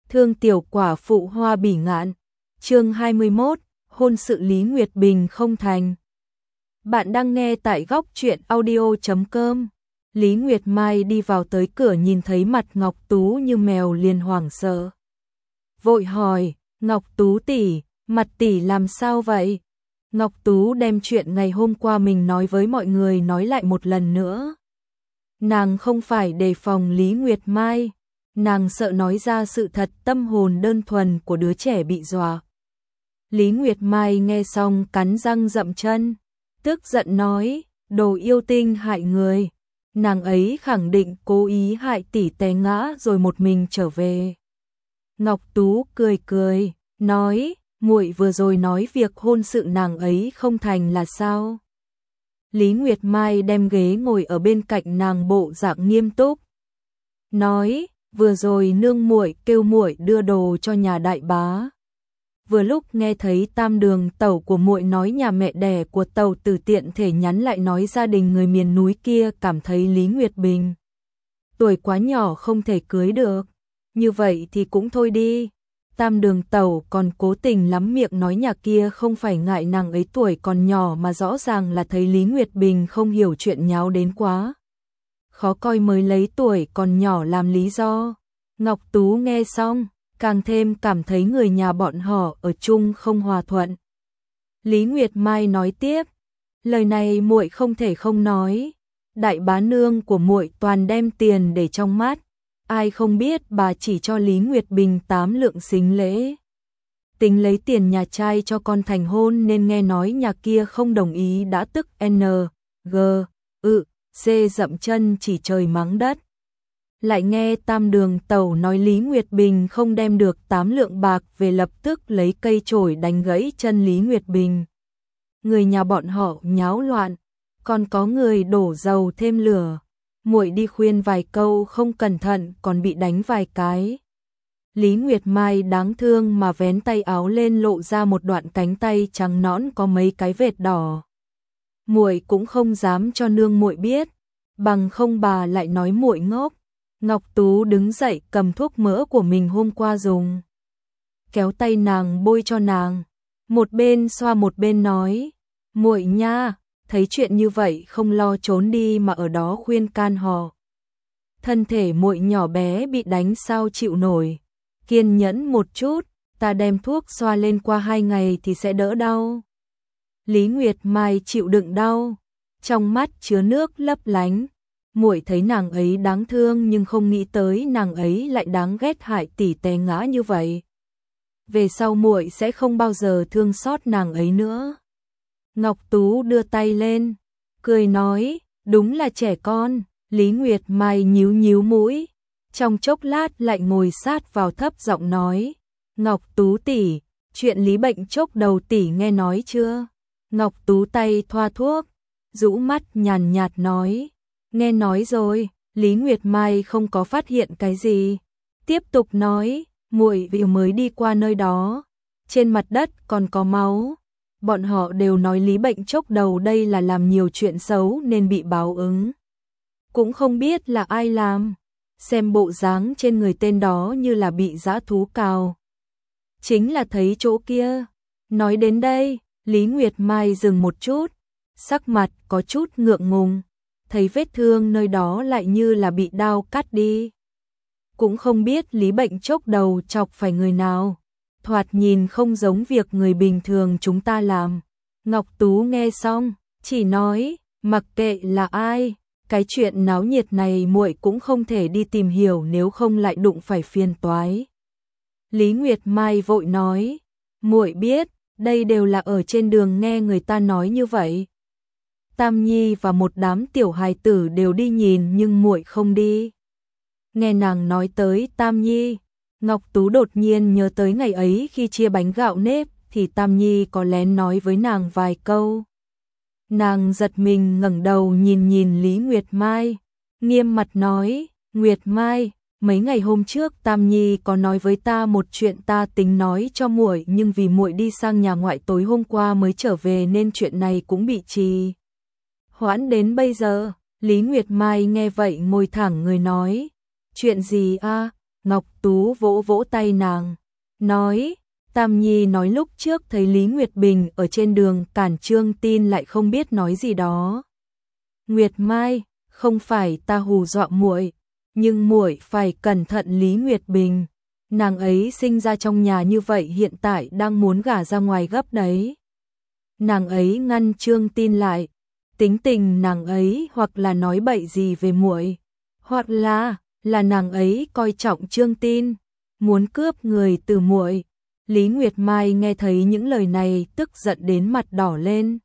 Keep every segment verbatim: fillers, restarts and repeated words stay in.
Thương tiểu quả phụ Hoa Bỉ Ngạn. Chương hai mươi mốt, hôn sự Lý Nguyệt Bình không thành. Bạn đang nghe tại góc truyện audio chấm com. Lý Nguyệt Mai đi vào tới cửa nhìn thấy mặt Ngọc Tú như mèo liền hoảng sợ. Vội hỏi, Ngọc Tú tỷ, mặt tỷ làm sao vậy? Ngọc Tú đem chuyện ngày hôm qua mình nói với mọi người nói lại một lần nữa. Nàng không phải đề phòng Lý Nguyệt Mai, nàng sợ nói ra sự thật, tâm hồn đơn thuần của đứa trẻ bị dọa. Lý Nguyệt Mai nghe xong cắn răng dậm chân, tức giận nói, đồ yêu tinh hại người. Nàng ấy khẳng định cố ý hại tỷ té ngã rồi một mình trở về. Ngọc Tú cười cười, nói, muội vừa rồi nói việc hôn sự nàng ấy không thành là sao? Lý Nguyệt Mai đem ghế ngồi ở bên cạnh nàng, bộ dạng nghiêm túc. Nói, vừa rồi nương muội kêu muội đưa đồ cho nhà đại bá. Vừa lúc nghe thấy tam đường tẩu của muội nói nhà mẹ đẻ của tẩu tử tiện thể nhắn lại nói gia đình người miền núi kia cảm thấy Lý Nguyệt Bình tuổi quá nhỏ không thể cưới được. Như vậy thì cũng thôi đi. Tam đường tẩu còn cố tình lắm miệng nói nhà kia không phải ngại nàng ấy tuổi còn nhỏ mà rõ ràng là thấy Lý Nguyệt Bình không hiểu chuyện nháo đến quá khó coi mới lấy tuổi còn nhỏ làm lý do. Ngọc Tú nghe xong, càng thêm cảm thấy người nhà bọn họ ở chung không hòa thuận. Lý Nguyệt Mai nói tiếp, lời này muội không thể không nói. Đại bá nương của muội toàn đem tiền để trong mắt, ai không biết bà chỉ cho Lý Nguyệt Bình tám lượng sính lễ. Tính lấy tiền nhà trai cho con thành hôn nên nghe nói nhà kia không đồng ý đã tức N, G, ự, C dậm chân chỉ trời mắng đất. Lại nghe tam đường tẩu nói Lý Nguyệt Bình không đem được tám lượng bạc về, lập tức lấy cây chổi đánh gãy chân Lý Nguyệt Bình. Người nhà bọn họ nháo loạn, còn có người đổ dầu thêm lửa. Muội đi khuyên vài câu không cẩn thận còn bị đánh vài cái. Lý Nguyệt Mai đáng thương mà vén tay áo lên lộ ra một đoạn cánh tay trắng nõn có mấy cái vệt đỏ. Muội cũng không dám cho nương muội biết, bằng không bà lại nói muội ngốc. Ngọc Tú đứng dậy cầm thuốc mỡ của mình hôm qua dùng, kéo tay nàng bôi cho nàng, một bên xoa một bên nói, muội nha, thấy chuyện như vậy không lo trốn đi mà ở đó khuyên can họ. Thân thể muội nhỏ bé bị đánh sao chịu nổi, kiên nhẫn một chút, ta đem thuốc xoa lên qua hai ngày thì sẽ đỡ đau. Lý Nguyệt Mai chịu đựng đau, trong mắt chứa nước lấp lánh. Muội thấy nàng ấy đáng thương nhưng không nghĩ tới nàng ấy lại đáng ghét hại tỷ té ngã như vậy. Về sau muội sẽ không bao giờ thương xót nàng ấy nữa. Ngọc Tú đưa tay lên, cười nói, đúng là trẻ con. Lý Nguyệt Mai nhíu nhíu mũi, trong chốc lát lại ngồi sát vào thấp giọng nói, Ngọc Tú tỷ, chuyện Lý bệnh chốc đầu tỷ nghe nói chưa? Ngọc Tú tay thoa thuốc, rũ mắt nhàn nhạt nói, nghe nói rồi. Lý Nguyệt Mai không có phát hiện cái gì, tiếp tục nói, muội vừa mới đi qua nơi đó, trên mặt đất còn có máu. Bọn họ đều nói Lý bệnh chốc đầu đây là làm nhiều chuyện xấu nên bị báo ứng. Cũng không biết là ai làm, xem bộ dáng trên người tên đó như là bị dã thú cào. Chính là thấy chỗ kia. Nói đến đây, Lý Nguyệt Mai dừng một chút, sắc mặt có chút ngượng ngùng, thấy vết thương nơi đó lại như là bị đao cắt đi. Cũng không biết Lý bệnh chốc đầu chọc phải người nào, thoạt nhìn không giống việc người bình thường chúng ta làm. Ngọc Tú nghe xong, chỉ nói, mặc kệ là ai, cái chuyện náo nhiệt này muội cũng không thể đi tìm hiểu nếu không lại đụng phải phiền toái. Lý Nguyệt Mai vội nói, muội biết, đây đều là ở trên đường nghe người ta nói như vậy. Tam Nhi và một đám tiểu hài tử đều đi nhìn nhưng muội không đi. Nghe nàng nói tới Tam Nhi, Ngọc Tú đột nhiên nhớ tới ngày ấy khi chia bánh gạo nếp thì Tam Nhi có lén nói với nàng vài câu. Nàng giật mình ngẩng đầu nhìn nhìn Lý Nguyệt Mai, nghiêm mặt nói, Nguyệt Mai, mấy ngày hôm trước Tam Nhi có nói với ta một chuyện ta tính nói cho muội nhưng vì muội đi sang nhà ngoại tối hôm qua mới trở về nên chuyện này cũng bị trì hoãn đến bây giờ. Lý Nguyệt Mai nghe vậy ngồi thẳng người nói, chuyện gì a? Ngọc Tú vỗ vỗ tay nàng, nói, Tam Nhi nói lúc trước thấy Lý Nguyệt Bình ở trên đường cản Trương Tin lại không biết nói gì đó. Nguyệt Mai, không phải ta hù dọa muội, nhưng muội phải cẩn thận Lý Nguyệt Bình, nàng ấy sinh ra trong nhà như vậy hiện tại đang muốn gả ra ngoài gấp đấy. Nàng ấy ngăn Trương Tin lại, tính tình nàng ấy hoặc là nói bậy gì về muội, hoặc là là nàng ấy coi trọng Trương Tin, muốn cướp người từ muội. Lý Nguyệt Mai nghe thấy những lời này tức giận đến mặt đỏ lên.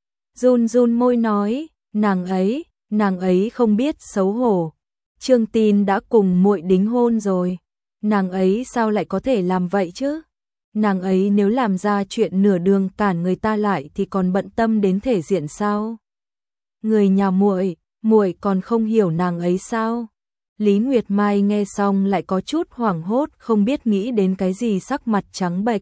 Run run môi nói, nàng ấy, nàng ấy không biết xấu hổ. Trương Tin đã cùng muội đính hôn rồi, nàng ấy sao lại có thể làm vậy chứ? Nàng ấy nếu làm ra chuyện nửa đường cản người ta lại thì còn bận tâm đến thể diện sao? Người nhà muội, muội còn không hiểu nàng ấy sao? Lý Nguyệt Mai nghe xong lại có chút hoảng hốt, không biết nghĩ đến cái gì, sắc mặt trắng bệch.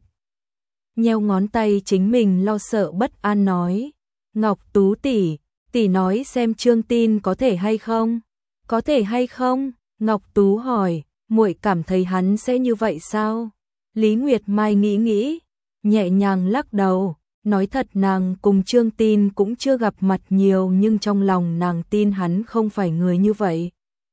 Nheo ngón tay chính mình lo sợ bất an nói, Ngọc Tú tỷ, tỷ nói xem Trương Tin có thể hay không? Có thể hay không? Ngọc Tú hỏi, muội cảm thấy hắn sẽ như vậy sao? Lý Nguyệt Mai nghĩ nghĩ, nhẹ nhàng lắc đầu, nói thật nàng cùng Trương Tin cũng chưa gặp mặt nhiều nhưng trong lòng nàng tin hắn không phải người như vậy.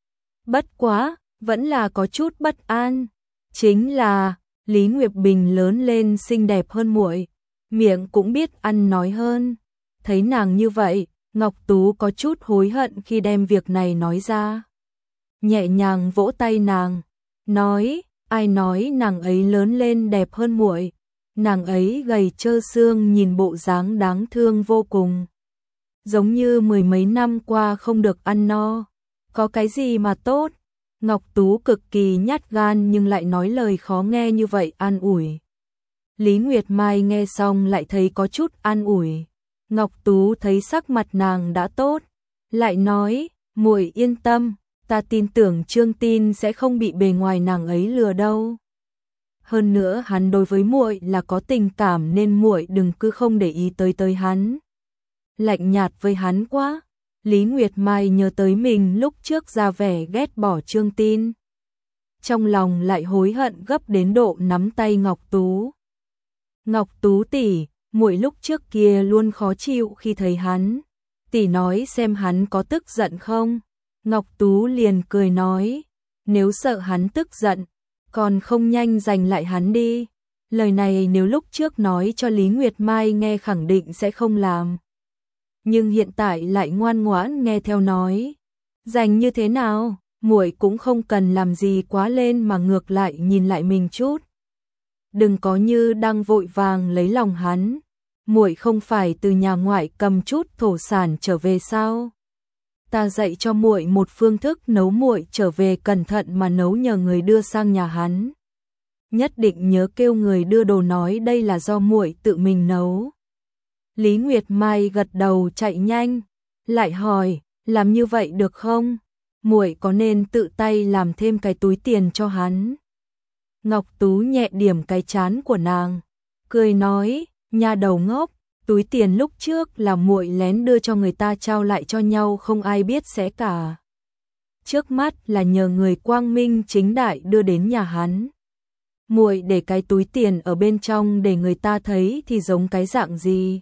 Bất quá, vẫn là có chút bất an. Chính là, Lý Nguyệt Bình lớn lên xinh đẹp hơn muội, miệng cũng biết ăn nói hơn. Thấy nàng như vậy, Ngọc Tú có chút hối hận khi đem việc này nói ra. Nhẹ nhàng vỗ tay nàng, nói, ai nói nàng ấy lớn lên đẹp hơn muội, nàng ấy gầy trơ xương nhìn bộ dáng đáng thương vô cùng. Giống như mười mấy năm qua không được ăn no, có cái gì mà tốt. Ngọc Tú cực kỳ nhát gan nhưng lại nói lời khó nghe như vậy an ủi. Lý Nguyệt Mai nghe xong lại thấy có chút an ủi. Ngọc Tú thấy sắc mặt nàng đã tốt, lại nói, muội yên tâm, ta tin tưởng Trương Tin sẽ không bị bề ngoài nàng ấy lừa đâu. Hơn nữa hắn đối với muội là có tình cảm nên muội đừng cứ không để ý tới tới hắn. Lạnh nhạt với hắn quá. Lý Nguyệt Mai nhớ tới mình lúc trước ra vẻ ghét bỏ Trương Tin. Trong lòng lại hối hận gấp đến độ nắm tay Ngọc Tú. Ngọc Tú tỷ, muội lúc trước kia luôn khó chịu khi thấy hắn. Tỷ nói xem hắn có tức giận không? Ngọc Tú liền cười nói, nếu sợ hắn tức giận, còn không nhanh giành lại hắn đi. Lời này nếu lúc trước nói cho Lý Nguyệt Mai nghe khẳng định sẽ không làm. Nhưng hiện tại lại ngoan ngoãn nghe theo nói. Giành như thế nào, muội cũng không cần làm gì quá lên mà ngược lại nhìn lại mình chút. Đừng có như đang vội vàng lấy lòng hắn. Muội không phải từ nhà ngoại cầm chút thổ sản trở về sao? Ta dạy cho muội một phương thức nấu, muội trở về cẩn thận mà nấu nhờ người đưa sang nhà hắn. Nhất định nhớ kêu người đưa đồ nói đây là do muội tự mình nấu. Lý Nguyệt Mai gật đầu chạy nhanh, lại hỏi, làm như vậy được không? Muội có nên tự tay làm thêm cái túi tiền cho hắn? Ngọc Tú nhẹ điểm cái trán của nàng, cười nói, nha đầu ngốc, túi tiền lúc trước là muội lén đưa cho người ta trao lại cho nhau không ai biết sẽ cả. Trước mắt là nhờ người quang minh chính đại đưa đến nhà hắn. Muội để cái túi tiền ở bên trong để người ta thấy thì giống cái dạng gì?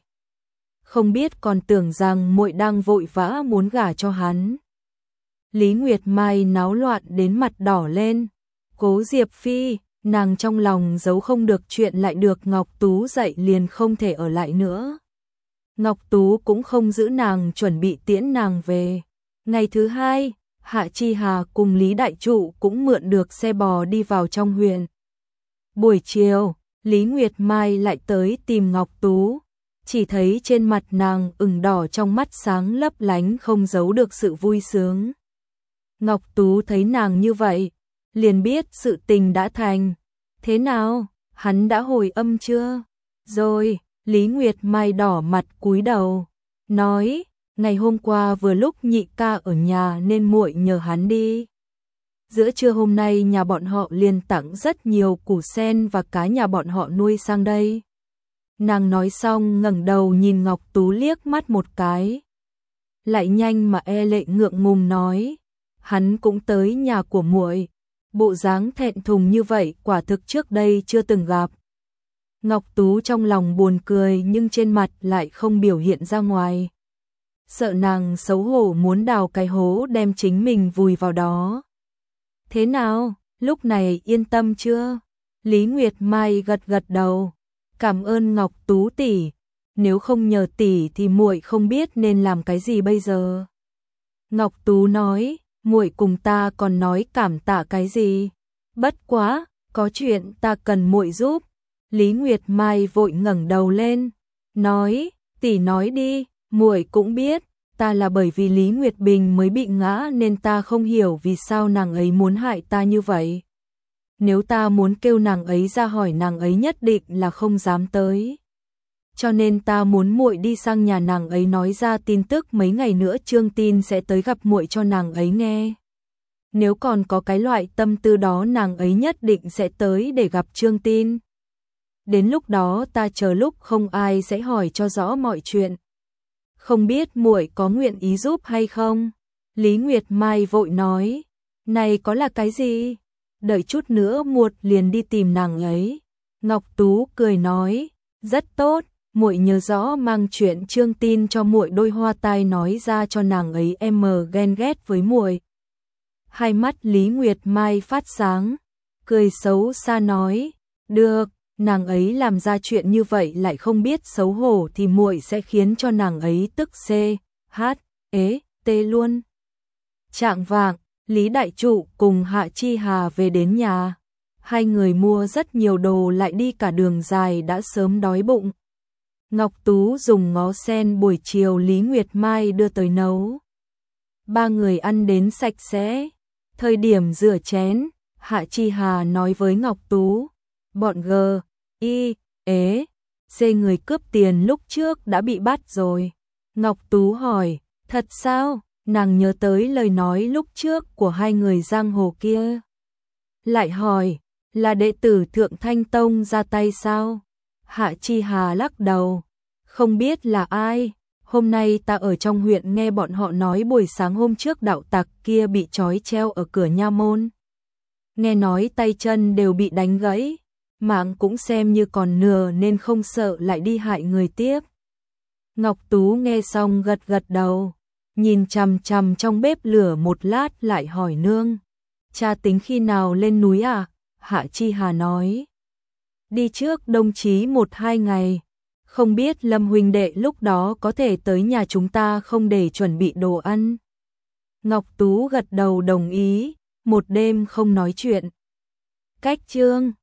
Không biết còn tưởng rằng muội đang vội vã muốn gả cho hắn. Lý Nguyệt Mai náo loạn đến mặt đỏ lên. Cố Diệp Phi, nàng trong lòng giấu không được chuyện lại được Ngọc Tú dạy liền không thể ở lại nữa. Ngọc Tú cũng không giữ nàng, chuẩn bị tiễn nàng về. Ngày thứ hai, Hạ Chi Hà cùng Lý Đại Trụ cũng mượn được xe bò đi vào trong huyện. Buổi chiều, Lý Nguyệt Mai lại tới tìm Ngọc Tú. Chỉ thấy trên mặt nàng ửng đỏ, trong mắt sáng lấp lánh không giấu được sự vui sướng. Ngọc Tú thấy nàng như vậy, liền biết sự tình đã thành. Thế nào, hắn đã hồi âm chưa? Rồi, Lý Nguyệt Mai đỏ mặt cúi đầu, nói, ngày hôm qua vừa lúc nhị ca ở nhà nên muội nhờ hắn đi. Giữa trưa hôm nay nhà bọn họ liền tặng rất nhiều củ sen và cá nhà bọn họ nuôi sang đây. Nàng nói xong ngẩng đầu nhìn Ngọc Tú liếc mắt một cái. Lại nhanh mà e lệ ngượng ngùng nói, hắn cũng tới nhà của muội, bộ dáng thẹn thùng như vậy quả thực trước đây chưa từng gặp. Ngọc Tú trong lòng buồn cười nhưng trên mặt lại không biểu hiện ra ngoài. Sợ nàng xấu hổ muốn đào cái hố đem chính mình vùi vào đó. Thế nào, lúc này yên tâm chưa? Lý Nguyệt Mai gật gật đầu. Cảm ơn Ngọc Tú tỷ, nếu không nhờ tỷ thì muội không biết nên làm cái gì bây giờ. Ngọc Tú nói, muội cùng ta còn nói cảm tạ cái gì? Bất quá, có chuyện ta cần muội giúp. Lý Nguyệt Mai vội ngẩng đầu lên, nói, tỷ nói đi, muội cũng biết, ta là bởi vì Lý Nguyệt Bình mới bị ngã nên ta không hiểu vì sao nàng ấy muốn hại ta như vậy. Nếu ta muốn kêu nàng ấy ra hỏi nàng ấy nhất định là không dám tới. Cho nên ta muốn muội đi sang nhà nàng ấy nói ra tin tức mấy ngày nữa Trương Tin sẽ tới gặp muội cho nàng ấy nghe. Nếu còn có cái loại tâm tư đó nàng ấy nhất định sẽ tới để gặp Trương Tin. Đến lúc đó ta chờ lúc không ai sẽ hỏi cho rõ mọi chuyện. Không biết muội có nguyện ý giúp hay không? Lý Nguyệt Mai vội nói, này có là cái gì? Đợi chút nữa muội liền đi tìm nàng ấy. Ngọc Tú cười nói, rất tốt, muội nhớ rõ mang chuyện Trương Tin cho muội đôi hoa tai nói ra cho nàng ấy em ghen ghét với muội. Hai mắt Lý Nguyệt Mai phát sáng, cười xấu xa nói, được, nàng ấy làm ra chuyện như vậy lại không biết xấu hổ thì muội sẽ khiến cho nàng ấy tức c, h, ế, tê luôn. Trạng vạng, Lý Đại Trụ cùng Hạ Chi Hà về đến nhà. Hai người mua rất nhiều đồ lại đi cả đường dài đã sớm đói bụng. Ngọc Tú dùng ngó sen buổi chiều Lý Nguyệt Mai đưa tới nấu. Ba người ăn đến sạch sẽ. Thời điểm rửa chén, Hạ Chi Hà nói với Ngọc Tú, bọn G, I, ế, C người cướp tiền lúc trước đã bị bắt rồi. Ngọc Tú hỏi, thật sao? Nàng nhớ tới lời nói lúc trước của hai người giang hồ kia. Lại hỏi, là đệ tử Thượng Thanh Tông ra tay sao? Hạ Chi Hà lắc đầu, không biết là ai. Hôm nay ta ở trong huyện nghe bọn họ nói buổi sáng hôm trước đạo tặc kia bị trói treo ở cửa nha môn. Nghe nói tay chân đều bị đánh gãy, mạng cũng xem như còn nửa nên không sợ lại đi hại người tiếp. Ngọc Tú nghe xong gật gật đầu, nhìn chằm chằm trong bếp lửa một lát lại hỏi nương, cha tính khi nào lên núi à? Hạ Chi Hà nói, đi trước Đông Chí một hai ngày. Không biết Lâm huynh đệ lúc đó có thể tới nhà chúng ta không để chuẩn bị đồ ăn. Ngọc Tú gật đầu đồng ý, một đêm không nói chuyện. Cách chương